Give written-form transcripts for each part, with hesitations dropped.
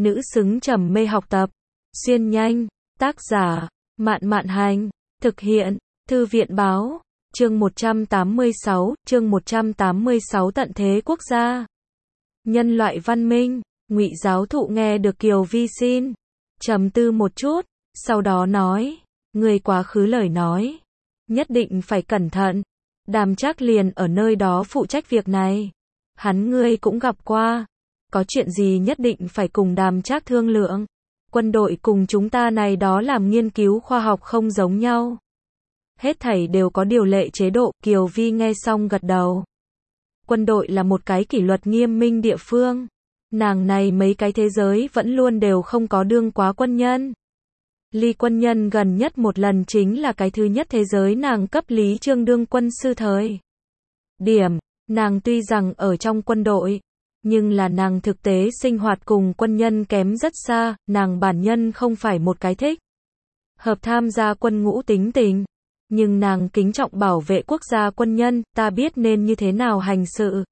nữ xứng trầm mê học tập. Xuyên nhanh, tác giả, Mạn Mạn Hành, thực hiện, Thư viện Báo, chương 186, tận thế quốc gia. Nhân loại văn minh, Ngụy giáo thụ nghe được Kiều Vi xin, trầm tư một chút, sau đó nói, người quá khứ lời nói, nhất định phải cẩn thận, Đàm Trác liền ở nơi đó phụ trách việc này. Hắn ngươi cũng gặp qua, có chuyện gì nhất định phải cùng Đàm Trác thương lượng. Quân đội cùng chúng ta này đó làm nghiên cứu khoa học không giống nhau. Hết thảy đều có điều lệ chế độ, Kiều Vi nghe xong gật đầu. Quân đội là một cái kỷ luật nghiêm minh địa phương. Nàng này mấy cái thế giới vẫn luôn đều không có đương quá quân nhân. Ly quân nhân gần nhất một lần chính là cái thứ nhất thế giới nàng cấp Lý Trương đương quân sư thời điểm. Nàng tuy rằng ở trong quân đội, nhưng là nàng thực tế sinh hoạt cùng quân nhân kém rất xa, nàng bản nhân không phải một cái thích hợp tham gia quân ngũ tính tình, nhưng nàng kính trọng bảo vệ quốc gia quân nhân, ta biết nên như thế nào hành sự.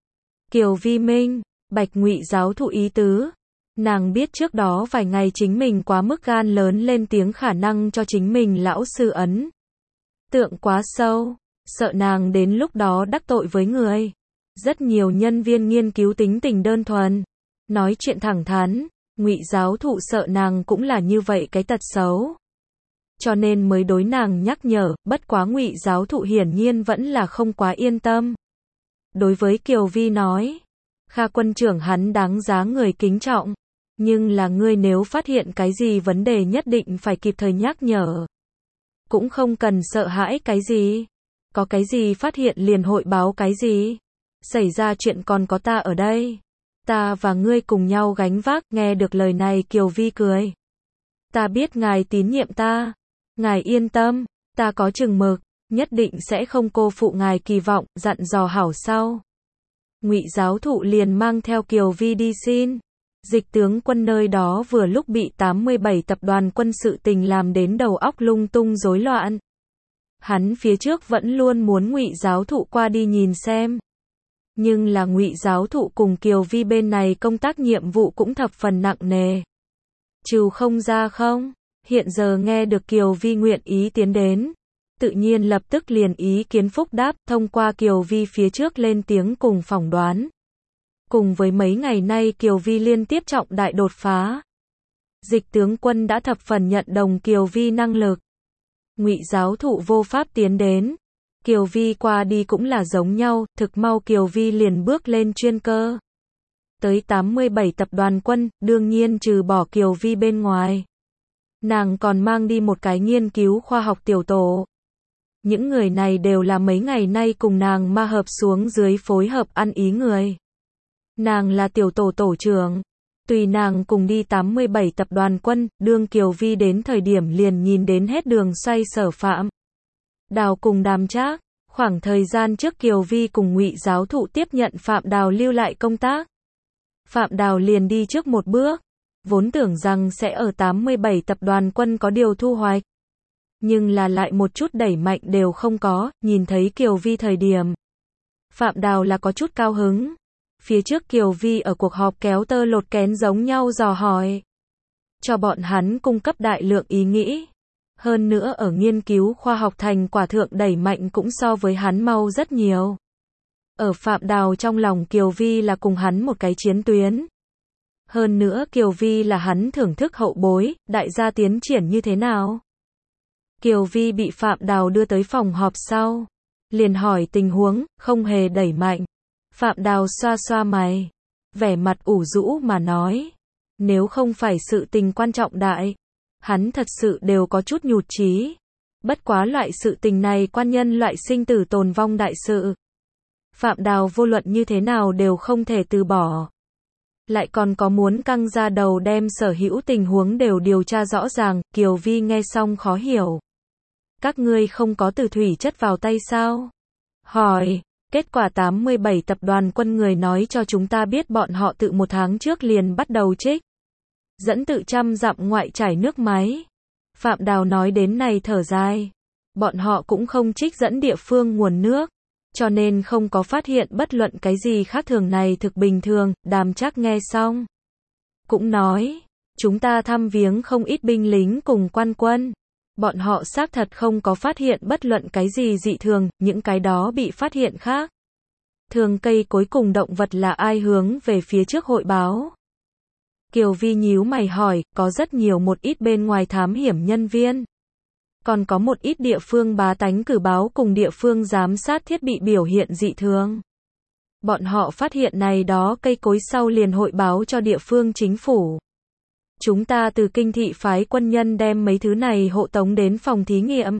Kiều Vi minh bạch Ngụy giáo thụ ý tứ, nàng biết trước đó vài ngày chính mình quá mức gan lớn lên tiếng khả năng cho chính mình lão sư ấn tượng quá sâu, sợ nàng đến lúc đó đắc tội với người. Rất nhiều nhân viên nghiên cứu tính tình đơn thuần, nói chuyện thẳng thắn, Ngụy giáo thụ sợ nàng cũng là như vậy cái tật xấu, cho nên mới đối nàng nhắc nhở, bất quá Ngụy giáo thụ hiển nhiên vẫn là không quá yên tâm. Đối với Kiều Vi nói, Kha quân trưởng hắn đáng giá người kính trọng, nhưng là ngươi nếu phát hiện cái gì vấn đề nhất định phải kịp thời nhắc nhở. Cũng không cần sợ hãi cái gì, có cái gì phát hiện liền hội báo cái gì. Xảy ra chuyện còn có ta ở đây. Ta và ngươi cùng nhau gánh vác. Nghe được lời này Kiều Vi cười. Ta biết ngài tín nhiệm ta. Ngài yên tâm, ta có chừng mực, nhất định sẽ không cô phụ ngài kỳ vọng, dặn dò hảo sau. Ngụy giáo thụ liền mang theo Kiều Vi đi xin. Dịch tướng quân nơi đó vừa lúc bị 87 tập đoàn quân sự tình làm đến đầu óc lung tung rối loạn. Hắn phía trước vẫn luôn muốn Ngụy giáo thụ qua đi nhìn xem. Nhưng là Ngụy giáo thụ cùng Kiều Vi bên này công tác nhiệm vụ cũng thập phần nặng nề. Trừ không ra không, hiện giờ nghe được Kiều Vi nguyện ý tiến đến, tự nhiên lập tức liền ý kiến phúc đáp, thông qua Kiều Vi phía trước lên tiếng cùng phỏng đoán. Cùng với mấy ngày nay Kiều Vi liên tiếp trọng đại đột phá. Dịch tướng quân đã thập phần nhận đồng Kiều Vi năng lực. Ngụy giáo thụ vô pháp tiến đến. Kiều Vi qua đi cũng là giống nhau, thực mau Kiều Vi liền bước lên chuyên cơ. Tới 87 tập đoàn quân, đương nhiên trừ bỏ Kiều Vi bên ngoài. Nàng còn mang đi một cái nghiên cứu khoa học tiểu tổ. Những người này đều là mấy ngày nay cùng nàng ma hợp xuống dưới phối hợp ăn ý người. Nàng là tiểu tổ tổ trưởng. Tùy nàng cùng đi 87 tập đoàn quân, đương Kiều Vi đến thời điểm liền nhìn đến hết đường xoay sở Phạm Đào cùng Đàm Trác. Khoảng thời gian trước Kiều Vi cùng Ngụy giáo thụ tiếp nhận Phạm Đào lưu lại công tác. Phạm Đào liền đi trước một bước, vốn tưởng rằng sẽ ở 87 tập đoàn quân có điều thu hoạch. Nhưng là lại một chút đẩy mạnh đều không có, nhìn thấy Kiều Vi thời điểm. Phạm Đào là có chút cao hứng. Phía trước Kiều Vi ở cuộc họp kéo tơ lột kén giống nhau dò hỏi. Cho bọn hắn cung cấp đại lượng ý nghĩ. Hơn nữa ở nghiên cứu khoa học thành quả thượng đẩy mạnh cũng so với hắn mau rất nhiều. Ở Phạm Đào trong lòng Kiều Vi là cùng hắn một cái chiến tuyến. Hơn nữa Kiều Vi là hắn thưởng thức hậu bối, đại gia tiến triển như thế nào. Kiều Vi bị Phạm Đào đưa tới phòng họp sau. Liền hỏi tình huống, không hề đẩy mạnh. Phạm Đào xoa xoa mày. Vẻ mặt ủ rũ mà nói. Nếu không phải sự tình quan trọng đại. Hắn thật sự đều có chút nhụt chí. Bất quá loại sự tình này quan nhân loại sinh tử tồn vong đại sự. Phạm Đào vô luận như thế nào đều không thể từ bỏ. Lại còn có muốn căng ra đầu đem sở hữu tình huống đều điều tra rõ ràng. Kiều Vi nghe xong khó hiểu. Các ngươi không có từ thủy chất vào tay sao? Hỏi. Kết quả 87 tập đoàn quân người nói cho chúng ta biết bọn họ tự một tháng trước liền bắt đầu trích dẫn tự trăm dặm ngoại trải nước máy. Phạm Đào nói đến này thở dài. Bọn họ cũng không trích dẫn địa phương nguồn nước, cho nên không có phát hiện bất luận cái gì khác thường, này thực bình thường. Đàm Trác nghe xong, cũng nói, chúng ta thăm viếng không ít binh lính cùng quan quân. Bọn họ xác thật không có phát hiện bất luận cái gì dị thường, những cái đó bị phát hiện khác. Thường cây cối cùng động vật là ai hướng về phía trước hội báo. Kiều Vi nhíu mày hỏi, có rất nhiều một ít bên ngoài thám hiểm nhân viên. Còn có một ít địa phương bá tánh cử báo cùng địa phương giám sát thiết bị biểu hiện dị thường. Bọn họ phát hiện này đó cây cối sau liền hội báo cho địa phương chính phủ. Chúng ta từ kinh thị phái quân nhân đem mấy thứ này hộ tống đến phòng thí nghiệm.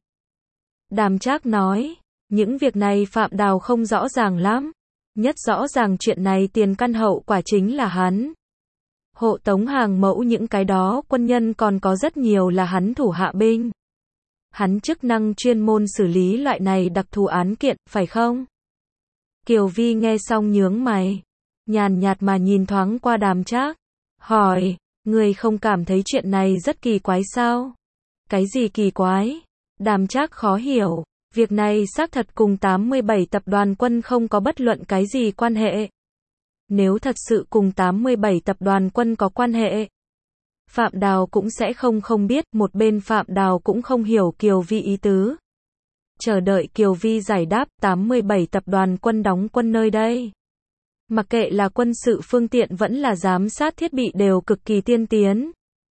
Đàm Trác nói, những việc này Phạm Đào không rõ ràng lắm. Nhất rõ ràng chuyện này tiền căn hậu quả chính là hắn. Hộ tống hàng mẫu những cái đó quân nhân còn có rất nhiều là hắn thủ hạ binh. Hắn chức năng chuyên môn xử lý loại này đặc thù án kiện, phải không? Kiều Vi nghe xong nhướng mày, nhàn nhạt mà nhìn thoáng qua Đàm Trác, hỏi, người không cảm thấy chuyện này rất kỳ quái sao? Cái gì kỳ quái? Đàm Trác khó hiểu, việc này xác thật cùng 87 tập đoàn quân không có bất luận cái gì quan hệ. Nếu thật sự cùng 87 tập đoàn quân có quan hệ, Phạm Đào cũng sẽ không biết, một bên Phạm Đào cũng không hiểu Kiều Vi ý tứ. Chờ đợi Kiều Vi giải đáp, 87 tập đoàn quân đóng quân nơi đây. Mặc kệ là quân sự phương tiện vẫn là giám sát thiết bị đều cực kỳ tiên tiến.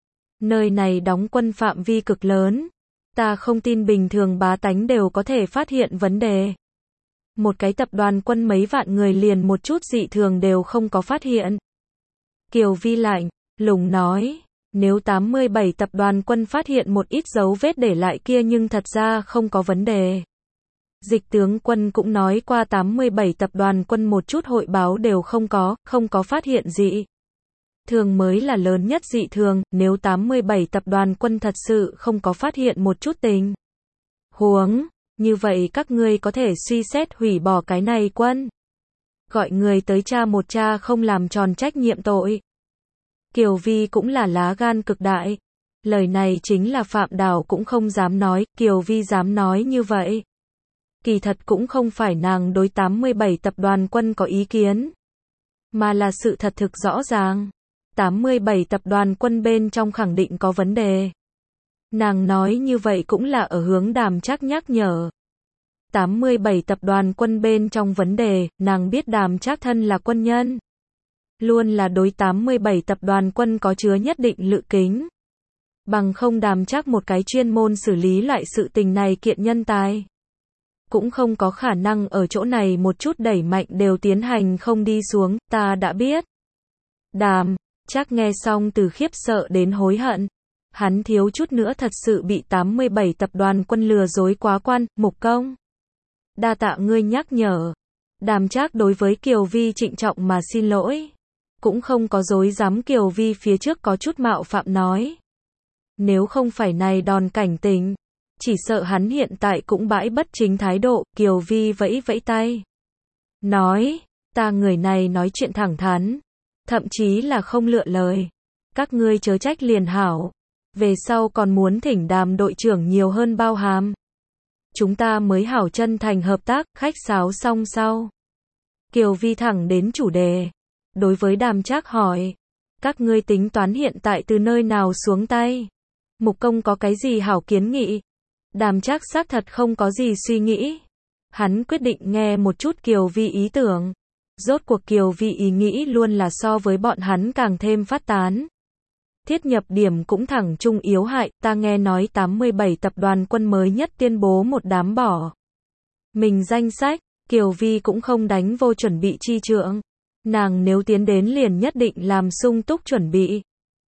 Nơi này đóng quân phạm vi cực lớn. Ta không tin bình thường bá tánh đều có thể phát hiện vấn đề. Một cái tập đoàn quân mấy vạn người liền một chút dị thường đều không có phát hiện. Kiều Vi lạnh lùng nói, nếu 87 tập đoàn quân phát hiện một ít dấu vết để lại kia nhưng thật ra không có vấn đề. Dịch tướng quân cũng nói qua 87 tập đoàn quân một chút hội báo đều không có phát hiện dị thường mới là lớn nhất dị thường, nếu 87 tập đoàn quân thật sự không có phát hiện một chút tình huống, như vậy các ngươi có thể suy xét hủy bỏ cái này quân. Gọi người tới tra không làm tròn trách nhiệm tội. Kiều Vi cũng là lá gan cực đại. Lời này chính là Phạm Đào cũng không dám nói, Kiều Vi dám nói như vậy. Kỳ thật cũng không phải nàng đối 87 tập đoàn quân có ý kiến, mà là sự thật thực rõ ràng. 87 tập đoàn quân bên trong khẳng định có vấn đề. Nàng nói như vậy cũng là ở hướng Đàm Trác nhắc nhở. 87 tập đoàn quân bên trong vấn đề, nàng biết Đàm Trác thân là quân nhân. Luôn là đối 87 tập đoàn quân có chứa nhất định lự kính. Bằng không Đàm Trác một cái chuyên môn xử lý loại sự tình này kiện nhân tài. Cũng không có khả năng ở chỗ này một chút đẩy mạnh đều tiến hành không đi xuống, ta đã biết. Đàm Trác nghe xong từ khiếp sợ đến hối hận. Hắn thiếu chút nữa thật sự bị 87 tập đoàn quân lừa dối quá quan, Mục Công. Đa tạ ngươi nhắc nhở. Đàm Trác đối với Kiều Vi trịnh trọng mà xin lỗi. Cũng không có dối dám. Kiều Vi phía trước có chút mạo phạm nói. Nếu không phải này đòn cảnh tỉnh, chỉ sợ hắn hiện tại cũng bãi bất chính thái độ. Kiều Vi vẫy vẫy tay. Nói, ta người này nói chuyện thẳng thắn. Thậm chí là không lựa lời. Các ngươi chớ trách liền hảo. Về sau còn muốn thỉnh Đàm đội trưởng nhiều hơn bao hàm. Chúng ta mới hảo chân thành hợp tác, khách sáo xong sau. Kiều Vi thẳng đến chủ đề. Đối với Đàm Trác hỏi. Các ngươi tính toán hiện tại từ nơi nào xuống tay? Mục Công có cái gì hảo kiến nghị? Đàm Trác xác thật không có gì suy nghĩ. Hắn quyết định nghe một chút Kiều Vi ý tưởng. Rốt cuộc Kiều Vi ý nghĩ luôn là so với bọn hắn càng thêm phát tán. Thiết nhập điểm cũng thẳng trung yếu hại, ta nghe nói 87 tập đoàn quân mới nhất tuyên bố một đám bỏ mình danh sách, Kiều Vi cũng không đánh vô chuẩn bị chi trượng. Nàng nếu tiến đến liền nhất định làm sung túc chuẩn bị.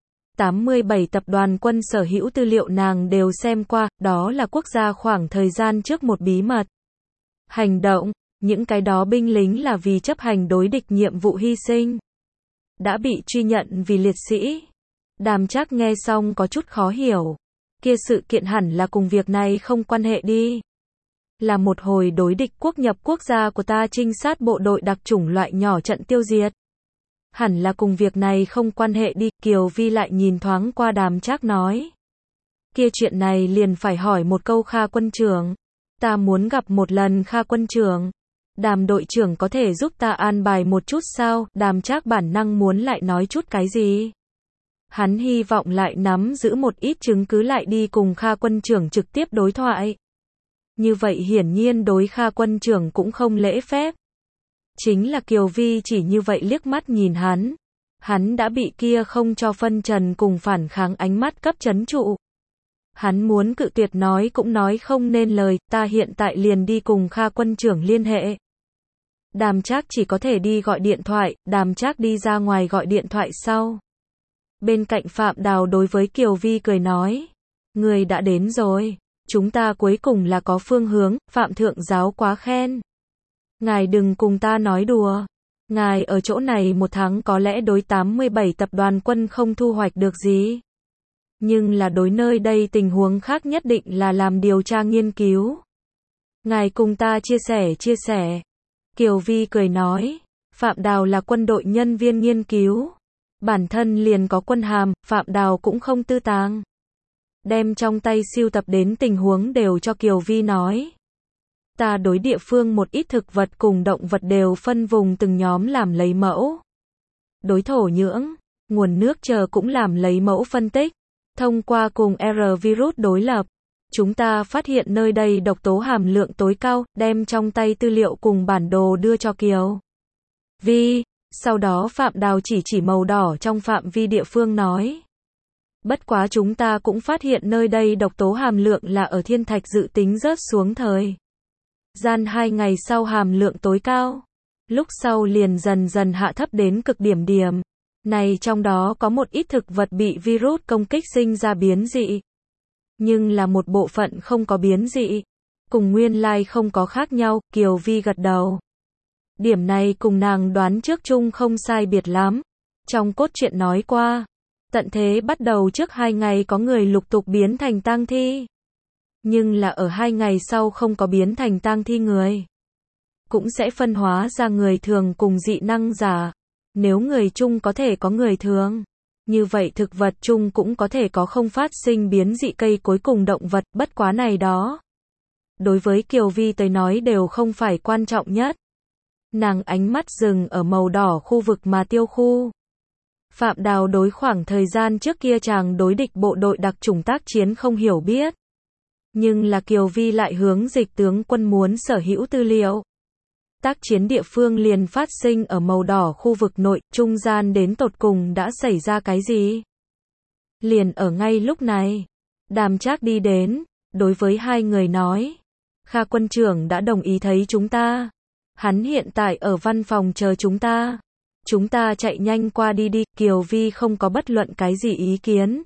87 tập đoàn quân sở hữu tư liệu nàng đều xem qua, đó là quốc gia khoảng thời gian trước một bí mật hành động, những cái đó binh lính là vì chấp hành đối địch nhiệm vụ hy sinh, đã bị truy nhận vì liệt sĩ. Đàm Trác nghe xong có chút khó hiểu. Kia sự kiện hẳn là cùng việc này không quan hệ đi. Là một hồi đối địch quốc nhập quốc gia của ta trinh sát bộ đội đặc chủng loại nhỏ trận tiêu diệt. Hẳn là cùng việc này không quan hệ đi. Kiều Vi lại nhìn thoáng qua Đàm Trác nói. Kia chuyện này liền phải hỏi một câu Kha quân trưởng. Ta muốn gặp một lần Kha quân trưởng. Đàm đội trưởng có thể giúp ta an bài một chút sao? Đàm Trác bản năng muốn lại nói chút cái gì. Hắn hy vọng lại nắm giữ một ít chứng cứ lại đi cùng Kha quân trưởng trực tiếp đối thoại. Như vậy hiển nhiên đối Kha quân trưởng cũng không lễ phép. Chính là Kiều Vi chỉ như vậy liếc mắt nhìn hắn. Hắn đã bị kia không cho phân trần cùng phản kháng ánh mắt cấp trấn trụ. Hắn muốn cự tuyệt nói cũng nói không nên lời, ta hiện tại liền đi cùng Kha quân trưởng liên hệ. Đàm Trác chỉ có thể đi gọi điện thoại, Đàm Trác đi ra ngoài gọi điện thoại sau. Bên cạnh Phạm Đào đối với Kiều Vi cười nói, người đã đến rồi, chúng ta cuối cùng là có phương hướng, Phạm thượng giáo quá khen. Ngài đừng cùng ta nói đùa, ngài ở chỗ này một tháng có lẽ đối 87 tập đoàn quân không thu hoạch được gì. Nhưng là đối nơi đây tình huống khác nhất định là làm điều tra nghiên cứu. Ngài cùng ta chia sẻ. Kiều Vi cười nói, Phạm Đào là quân đội nhân viên nghiên cứu. Bản thân liền có quân hàm, Phạm Đào cũng không tư tàng. Đem trong tay siêu tập đến tình huống đều cho Kiều Vi nói. Ta đối địa phương một ít thực vật cùng động vật đều phân vùng từng nhóm làm lấy mẫu. Đối thổ nhưỡng, nguồn nước chờ cũng làm lấy mẫu phân tích. Thông qua cùng R virus đối lập, chúng ta phát hiện nơi đây độc tố hàm lượng tối cao, đem trong tay tư liệu cùng bản đồ đưa cho Kiều Vi. Sau đó Phạm Đào chỉ màu đỏ trong phạm vi địa phương nói. Bất quá chúng ta cũng phát hiện nơi đây độc tố hàm lượng là ở thiên thạch dự tính rớt xuống thời gian 2 ngày sau hàm lượng tối cao. Lúc sau liền dần dần hạ thấp đến cực điểm điểm. Này trong đó có một ít thực vật bị virus công kích sinh ra biến dị. Nhưng là một bộ phận không có biến dị. Cùng nguyên lai không có khác nhau, Kiều Vi gật đầu. Điểm này cùng nàng đoán trước chung không sai biệt lắm. Trong cốt truyện nói qua, tận thế bắt đầu trước 2 ngày có người lục tục biến thành tang thi. Nhưng là ở 2 ngày sau không có biến thành tang thi người. Cũng sẽ phân hóa ra người thường cùng dị năng giả. Nếu người chung có thể có người thường, như vậy thực vật chung cũng có thể có không phát sinh biến dị cây cối cùng động vật, bất quá này đó. Đối với Kiều Vi tới nói đều không phải quan trọng nhất. Nàng ánh mắt dừng ở màu đỏ khu vực mà tiêu khu. Phạm Đào đối khoảng thời gian trước kia chàng đối địch bộ đội đặc chủng tác chiến không hiểu biết. Nhưng là Kiều Vi lại hướng dịch tướng quân muốn sở hữu tư liệu. Tác chiến địa phương liền phát sinh ở màu đỏ khu vực nội, trung gian đến tột cùng đã xảy ra cái gì? Liền ở ngay lúc này, Đàm Trác đi đến, đối với hai người nói, Kha quân trưởng đã đồng ý thấy chúng ta. Hắn hiện tại ở văn phòng chờ chúng ta. Chúng ta chạy nhanh qua đi đi, Kiều Vi không có bất luận cái gì ý kiến.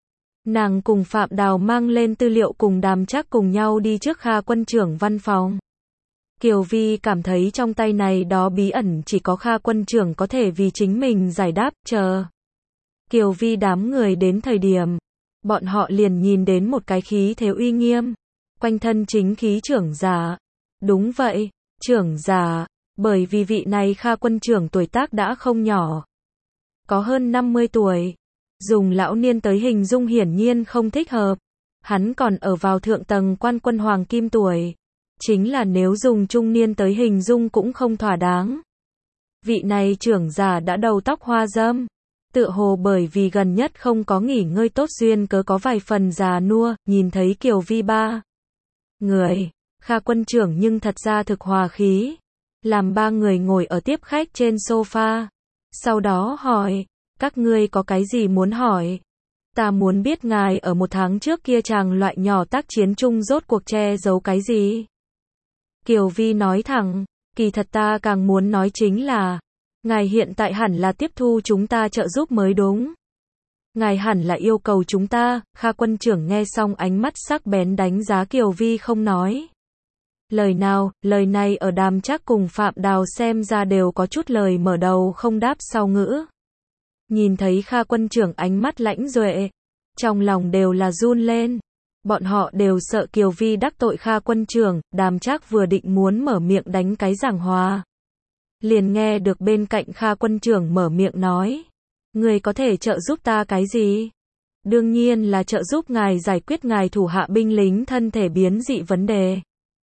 Nàng cùng Phạm Đào mang lên tư liệu cùng Đàm Trác cùng nhau đi trước Kha quân trưởng văn phòng. Kiều Vi cảm thấy trong tay này đó bí ẩn chỉ có Kha quân trưởng có thể vì chính mình giải đáp, chờ. Kiều Vi đám người đến thời điểm, bọn họ liền nhìn đến một cái khí thế uy nghiêm, quanh thân chính khí trưởng giả. Đúng vậy, trưởng giả, bởi vì vị này Kha quân trưởng tuổi tác đã không nhỏ. Có hơn 50 tuổi. Dùng lão niên tới hình dung hiển nhiên không thích hợp. Hắn còn ở vào thượng tầng quan quân hoàng kim tuổi. Chính là nếu dùng trung niên tới hình dung cũng không thỏa đáng. Vị này trưởng giả đã đầu tóc hoa râm. Tựa hồ bởi vì gần nhất không có nghỉ ngơi tốt duyên cớ có vài phần già nua, nhìn thấy Kiều Vi ba người, Kha quân trưởng nhưng thật ra thực hòa khí. Làm ba người ngồi ở tiếp khách trên sofa. Sau đó hỏi, các ngươi có cái gì muốn hỏi? Ta muốn biết ngài ở một tháng trước kia chàng loại nhỏ tác chiến chung rốt cuộc che giấu cái gì? Kiều Vi nói thẳng, kỳ thật ta càng muốn nói chính là, ngài hiện tại hẳn là tiếp thu chúng ta trợ giúp mới đúng. Ngài hẳn là yêu cầu chúng ta. Kha quân trưởng nghe xong ánh mắt sắc bén đánh giá Kiều Vi không nói lời nào, lời này ở Đàm Trác cùng Phạm Đào xem ra đều có chút lời mở đầu không đáp sau ngữ. Nhìn thấy Kha quân trưởng ánh mắt lãnh duệ, trong lòng đều là run lên. Bọn họ đều sợ Kiều Vi đắc tội Kha quân trưởng. Đàm Trác vừa định muốn mở miệng đánh cái giảng hòa, liền nghe được bên cạnh Kha quân trưởng mở miệng nói, người có thể trợ giúp ta cái gì? Đương nhiên là trợ giúp ngài giải quyết ngài thủ hạ binh lính thân thể biến dị vấn đề.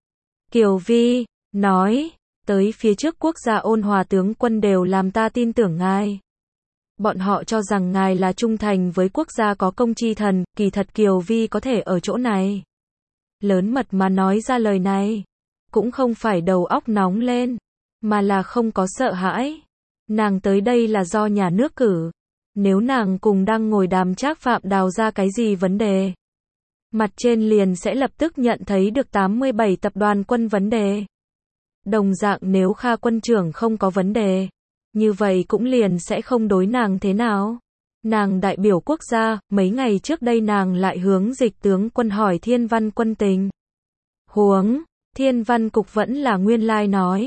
Kiều Vi nói, tới phía trước quốc gia ôn hòa tướng quân đều làm ta tin tưởng ngài. Bọn họ cho rằng ngài là trung thành với quốc gia có công chi thần, kỳ thật Kiều Vi có thể ở chỗ này. Lớn mật mà nói ra lời này. Cũng không phải đầu óc nóng lên, mà là không có sợ hãi. Nàng tới đây là do nhà nước cử. Nếu nàng cùng đang ngồi đàm Trác Phạm đào ra cái gì vấn đề, mặt trên liền sẽ lập tức nhận thấy được 87 tập đoàn quân vấn đề. Đồng dạng nếu Kha quân trưởng không có vấn đề, như vậy cũng liền sẽ không đối nàng thế nào. Nàng đại biểu quốc gia, mấy ngày trước đây nàng lại hướng Dịch tướng quân hỏi Thiên Văn quân tình huống. Thiên Văn cục vẫn là nguyên lai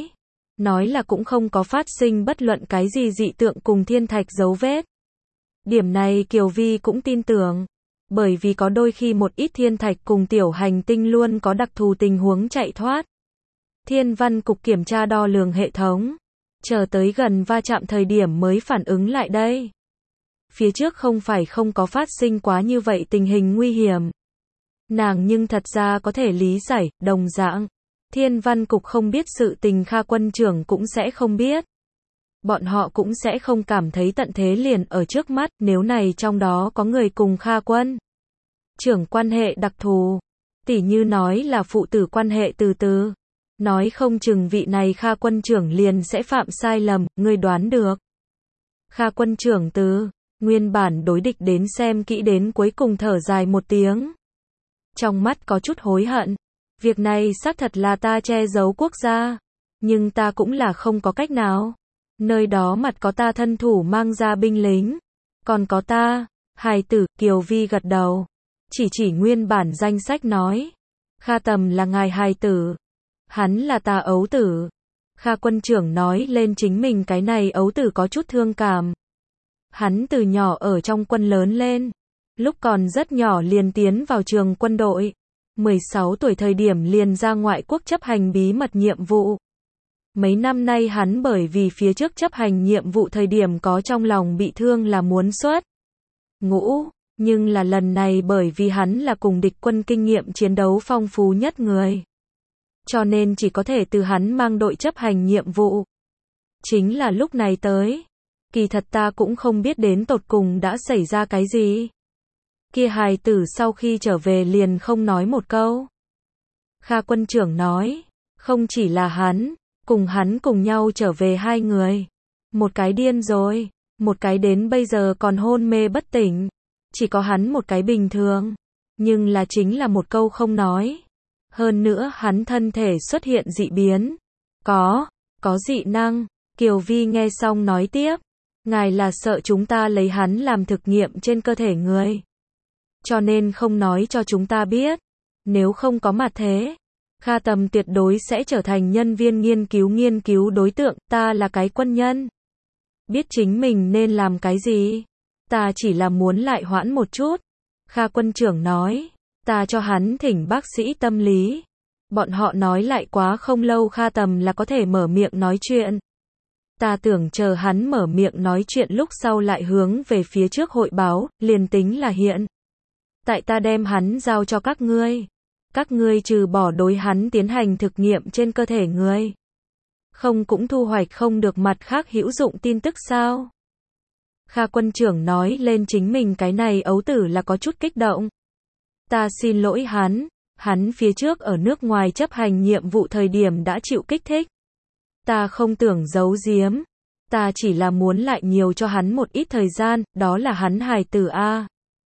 nói là cũng không có phát sinh bất luận cái gì dị tượng cùng thiên thạch dấu vết. Điểm này Kiều Vi cũng tin tưởng, bởi vì có đôi khi một ít thiên thạch cùng tiểu hành tinh luôn có đặc thù tình huống chạy thoát. Thiên Văn cục kiểm tra đo lường hệ thống, chờ tới gần va chạm thời điểm mới phản ứng lại đây. Phía trước không phải không có phát sinh quá như vậy tình hình nguy hiểm. Nàng nhưng thật ra có thể lý giải, đồng dạng. Thiên Văn cục không biết sự tình Kha quân trưởng cũng sẽ không biết. Bọn họ cũng sẽ không cảm thấy tận thế liền ở trước mắt, nếu này trong đó có người cùng Kha quân trưởng quan hệ đặc thù. Tỉ như nói là phụ tử quan hệ từ từ. Nói không chừng vị này Kha quân trưởng liền sẽ phạm sai lầm, ngươi đoán được. Kha quân trưởng từ nguyên bản đối địch đến xem kỹ đến cuối cùng thở dài một tiếng. Trong mắt có chút hối hận. Việc này xác thật là ta che giấu quốc gia. Nhưng ta cũng là không có cách nào. Nơi đó mặt có ta thân thủ mang ra binh lính. Còn có ta, hài tử, Kiều Vi gật đầu. Chỉ nguyên bản danh sách nói. Kha Tầm là ngài hài tử. Hắn là ta ấu tử. Kha quân trưởng nói lên chính mình cái này ấu tử có chút thương cảm. Hắn từ nhỏ ở trong quân lớn lên. Lúc còn rất nhỏ liền tiến vào trường quân đội. 16 tuổi thời điểm liền ra ngoại quốc chấp hành bí mật nhiệm vụ. Mấy năm nay hắn bởi vì phía trước chấp hành nhiệm vụ thời điểm có trong lòng bị thương là muốn xuất ngũ, nhưng là lần này bởi vì hắn là cùng địch quân kinh nghiệm chiến đấu phong phú nhất người. Cho nên chỉ có thể từ hắn mang đội chấp hành nhiệm vụ. Chính là lúc này tới. Kỳ thật ta cũng không biết đến tột cùng đã xảy ra cái gì. Kia hài tử sau khi trở về liền không nói một câu. Kha quân trưởng nói, không chỉ là hắn, cùng hắn cùng nhau trở về hai người. Một cái điên rồi, một cái đến bây giờ còn hôn mê bất tỉnh. Chỉ có hắn một cái bình thường. Nhưng là chính là một câu không nói. Hơn nữa hắn thân thể xuất hiện dị biến. Có dị năng. Kiều Vi nghe xong nói tiếp. Ngài là sợ chúng ta lấy hắn làm thực nghiệm trên cơ thể người. Cho nên không nói cho chúng ta biết. Nếu không có mặt thế, Kha Tầm tuyệt đối sẽ trở thành nhân viên nghiên cứu đối tượng. Ta là cái quân nhân. Biết chính mình nên làm cái gì. Ta chỉ là muốn lại hoãn một chút. Kha quân trưởng nói. Ta cho hắn thỉnh bác sĩ tâm lý. Bọn họ nói lại quá không lâu Kha Tầm là có thể mở miệng nói chuyện. Ta tưởng chờ hắn mở miệng nói chuyện lúc sau lại hướng về phía trước hội báo, liền tính là hiện. Tại ta đem hắn giao cho các ngươi. Các ngươi trừ bỏ đối hắn tiến hành thực nghiệm trên cơ thể người. Không cũng thu hoạch không được mặt khác hữu dụng tin tức sao? Kha quân trưởng nói lên chính mình cái này ấu tử là có chút kích động. Ta xin lỗi hắn phía trước ở nước ngoài chấp hành nhiệm vụ thời điểm đã chịu kích thích. Ta không tưởng giấu giếm. Ta chỉ là muốn lại nhiều cho hắn một ít thời gian, đó là hắn hài tử a.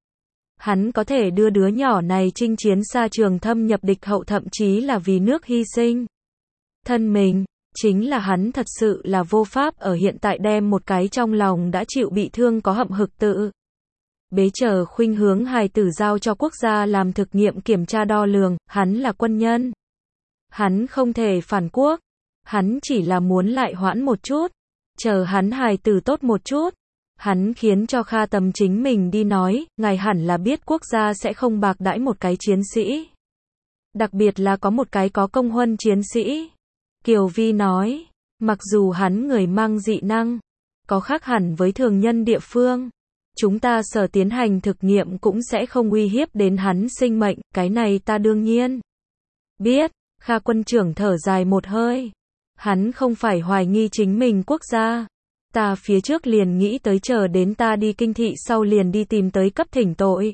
Hắn có thể đưa đứa nhỏ này chinh chiến xa trường thâm nhập địch hậu thậm chí là vì nước hy sinh thân mình, chính là hắn thật sự là vô pháp ở hiện tại đem một cái trong lòng đã chịu bị thương có hậm hực tự bế chờ khuynh hướng hài tử giao cho quốc gia làm thực nghiệm kiểm tra đo lường. Hắn là quân nhân. Hắn không thể phản quốc. Hắn chỉ là muốn lại hoãn một chút. Chờ hắn hài tử tốt một chút. Hắn khiến cho Kha Tầm chính mình đi nói, ngài hẳn là biết quốc gia sẽ không bạc đãi một cái chiến sĩ. Đặc biệt là có một cái có công huân chiến sĩ. Kiều Vi nói, mặc dù hắn người mang dị năng, có khác hẳn với thường nhân địa phương. Chúng ta sở tiến hành thực nghiệm cũng sẽ không uy hiếp đến hắn sinh mệnh, cái này ta đương nhiên biết. Kha quân trưởng thở dài một hơi. Hắn không phải hoài nghi chính mình quốc gia. Ta phía trước liền nghĩ tới chờ đến ta đi kinh thị sau liền đi tìm tới cấp thỉnh tội.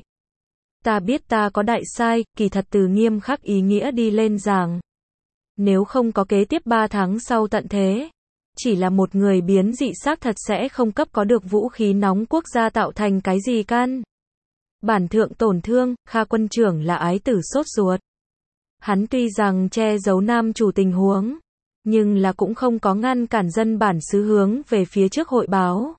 Ta biết ta có đại sai, kỳ thật từ nghiêm khắc ý nghĩa đi lên giảng. Nếu không có kế tiếp 3 tháng sau tận thế, chỉ là một người biến dị xác thật sẽ không cấp có được vũ khí nóng quốc gia tạo thành cái gì căn. Bản thượng tổn thương, Kha quân trưởng là ái tử sốt ruột. Hắn tuy rằng che giấu nam chủ tình huống, nhưng là cũng không có ngăn cản dân bản xứ hướng về phía trước hội báo.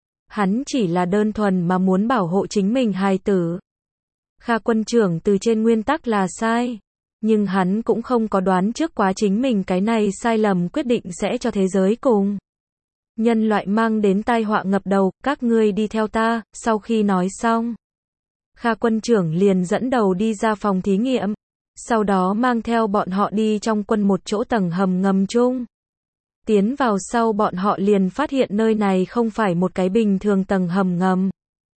Hắn chỉ là đơn thuần mà muốn bảo hộ chính mình hài tử. Kha quân trưởng từ trên nguyên tắc là sai, nhưng hắn cũng không có đoán trước quá chính mình cái này sai lầm quyết định sẽ cho thế giới cùng nhân loại mang đến tai họa ngập đầu, các ngươi đi theo ta. Sau khi nói xong, Kha quân trưởng liền dẫn đầu đi ra phòng thí nghiệm, sau đó mang theo bọn họ đi trong quân một chỗ tầng hầm ngầm chung. Tiến vào sau bọn họ liền phát hiện nơi này không phải một cái bình thường tầng hầm ngầm.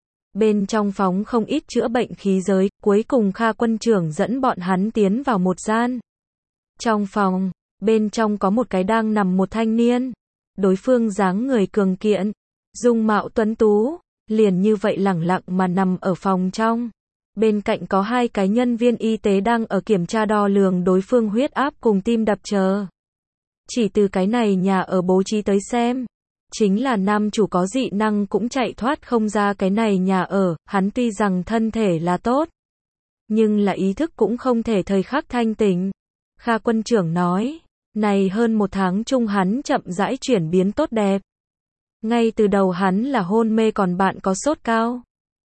Bên trong phóng không ít chữa bệnh khí giới, cuối cùng Kha quân trưởng dẫn bọn hắn tiến vào một gian. Trong phòng, bên trong có một cái đang nằm một thanh niên. Đối phương dáng người cường kiện, dung mạo tuấn tú, liền như vậy lẳng lặng mà nằm ở phòng trong. Bên cạnh có 2 cái nhân viên y tế đang ở kiểm tra đo lường đối phương huyết áp cùng tim đập chờ. Chỉ từ cái này nhà ở bố trí tới xem, chính là nam chủ có dị năng cũng chạy thoát không ra cái này nhà ở. Hắn tuy rằng thân thể là tốt, nhưng là ý thức cũng không thể thời khắc thanh tỉnh. Kha quân trưởng nói, này hơn 1 tháng chung hắn chậm rãi chuyển biến tốt đẹp. Ngay từ đầu hắn là hôn mê còn bạn có sốt cao.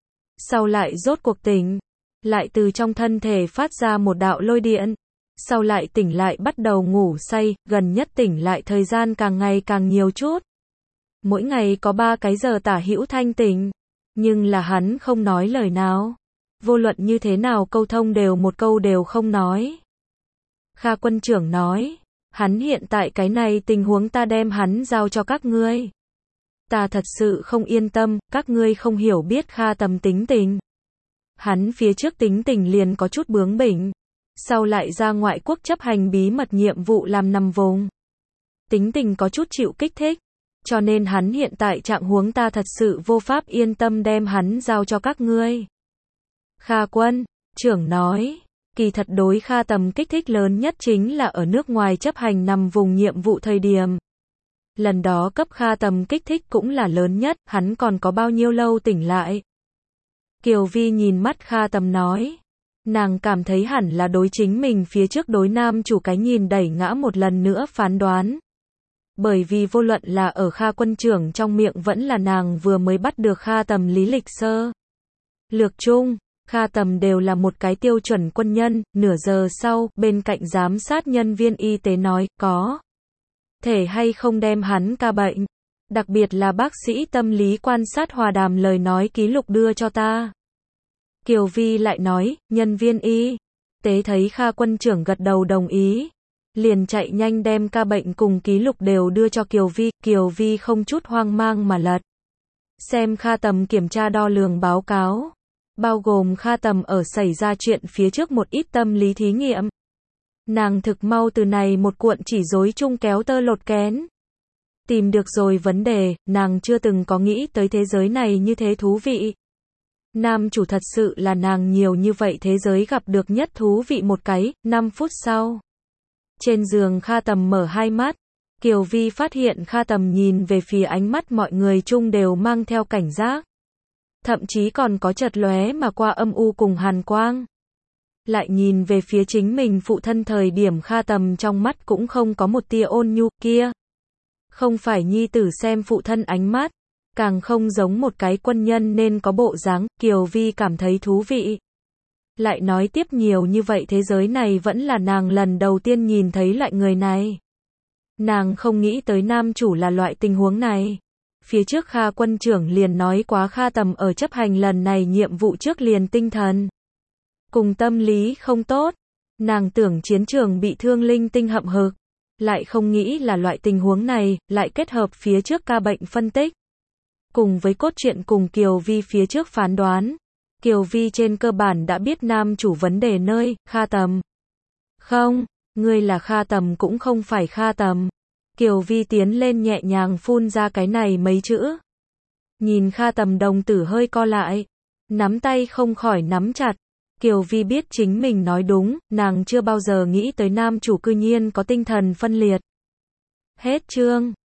Sau lại rốt cuộc tỉnh, lại từ trong thân thể phát ra một đạo lôi điện. Sau lại tỉnh lại bắt đầu ngủ say, gần nhất tỉnh lại thời gian càng ngày càng nhiều chút. Mỗi ngày có 3 cái giờ tả hữu thanh tỉnh, nhưng là hắn không nói lời nào. Vô luận như thế nào câu thông đều một câu đều không nói. Kha quân trưởng nói, hắn hiện tại cái này tình huống ta đem hắn giao cho các ngươi. Ta thật sự không yên tâm, các ngươi không hiểu biết Kha Tầm tính tình. Hắn phía trước tính tình liền có chút bướng bỉnh, sau lại ra ngoại quốc chấp hành bí mật nhiệm vụ làm nằm vùng. Tính tình có chút chịu kích thích, cho nên hắn hiện tại trạng huống ta thật sự vô pháp yên tâm đem hắn giao cho các ngươi. Kha quân trưởng nói, kỳ thật đối Kha Tầm kích thích lớn nhất chính là ở nước ngoài chấp hành nằm vùng nhiệm vụ thời điểm. Lần đó cấp Kha Tầm kích thích cũng là lớn nhất, hắn còn có bao nhiêu lâu tỉnh lại. Kiều Vi nhìn mắt Kha Tầm nói, nàng cảm thấy hẳn là đối chính mình phía trước đối nam chủ cái nhìn đẩy ngã một lần nữa phán đoán. Bởi vì vô luận là ở Kha quân trưởng trong miệng vẫn là nàng vừa mới bắt được Kha Tầm lý lịch sơ lược chung, Kha Tầm đều là một cái tiêu chuẩn quân nhân. Nửa giờ sau, bên cạnh giám sát nhân viên y tế nói, có thể hay không đem hắn ca bệnh, đặc biệt là bác sĩ tâm lý quan sát hòa đàm lời nói ký lục đưa cho ta. Kiều Vi lại nói, nhân viên y tế thấy Kha quân trưởng gật đầu đồng ý, liền chạy nhanh đem ca bệnh cùng ký lục đều đưa cho Kiều Vi. Kiều Vi không chút hoang mang mà lật xem Kha Tầm kiểm tra đo lường báo cáo, bao gồm Kha Tầm ở xảy ra chuyện phía trước một ít tâm lý thí nghiệm. Nàng thực mau từ này một cuộn chỉ rối chung kéo tơ lột kén. Tìm được rồi vấn đề, nàng chưa từng có nghĩ tới thế giới này như thế thú vị. Nam chủ thật sự là nàng nhiều như vậy thế giới gặp được nhất thú vị một cái. 5 phút sau, trên giường Kha Tầm mở 2 mắt. Kiều Vi phát hiện Kha Tầm nhìn về phía ánh mắt mọi người chung đều mang theo cảnh giác. Thậm chí còn có chợt lóe mà qua âm u cùng hàn quang. Lại nhìn về phía chính mình phụ thân thời điểm Kha Tầm trong mắt cũng không có một tia ôn nhu kia. Không phải nhi tử xem phụ thân ánh mắt, càng không giống một cái quân nhân nên có bộ dáng. Kiều Vi cảm thấy thú vị. Lại nói tiếp nhiều như vậy thế giới này vẫn là nàng lần đầu tiên nhìn thấy loại người này. Nàng không nghĩ tới nam chủ là loại tình huống này. Phía trước Kha quân trưởng liền nói quá Kha Tầm ở chấp hành lần này nhiệm vụ trước liền tinh thần cùng tâm lý không tốt. Nàng tưởng chiến trường bị thương linh tinh hậm hực, lại không nghĩ là loại tình huống này, lại kết hợp phía trước ca bệnh phân tích. Cùng với cốt truyện cùng Kiều Vi phía trước phán đoán, Kiều Vi trên cơ bản đã biết nam chủ vấn đề nơi. Kha Tầm. Không, ngươi là Kha Tầm cũng không phải Kha Tầm. Kiều Vi tiến lên nhẹ nhàng phun ra cái này mấy chữ. Nhìn Kha Tầm đồng tử hơi co lại. Nắm tay không khỏi nắm chặt. Kiều Vi biết chính mình nói đúng, nàng chưa bao giờ nghĩ tới nam chủ cư nhiên có tinh thần phân liệt. Hết chương.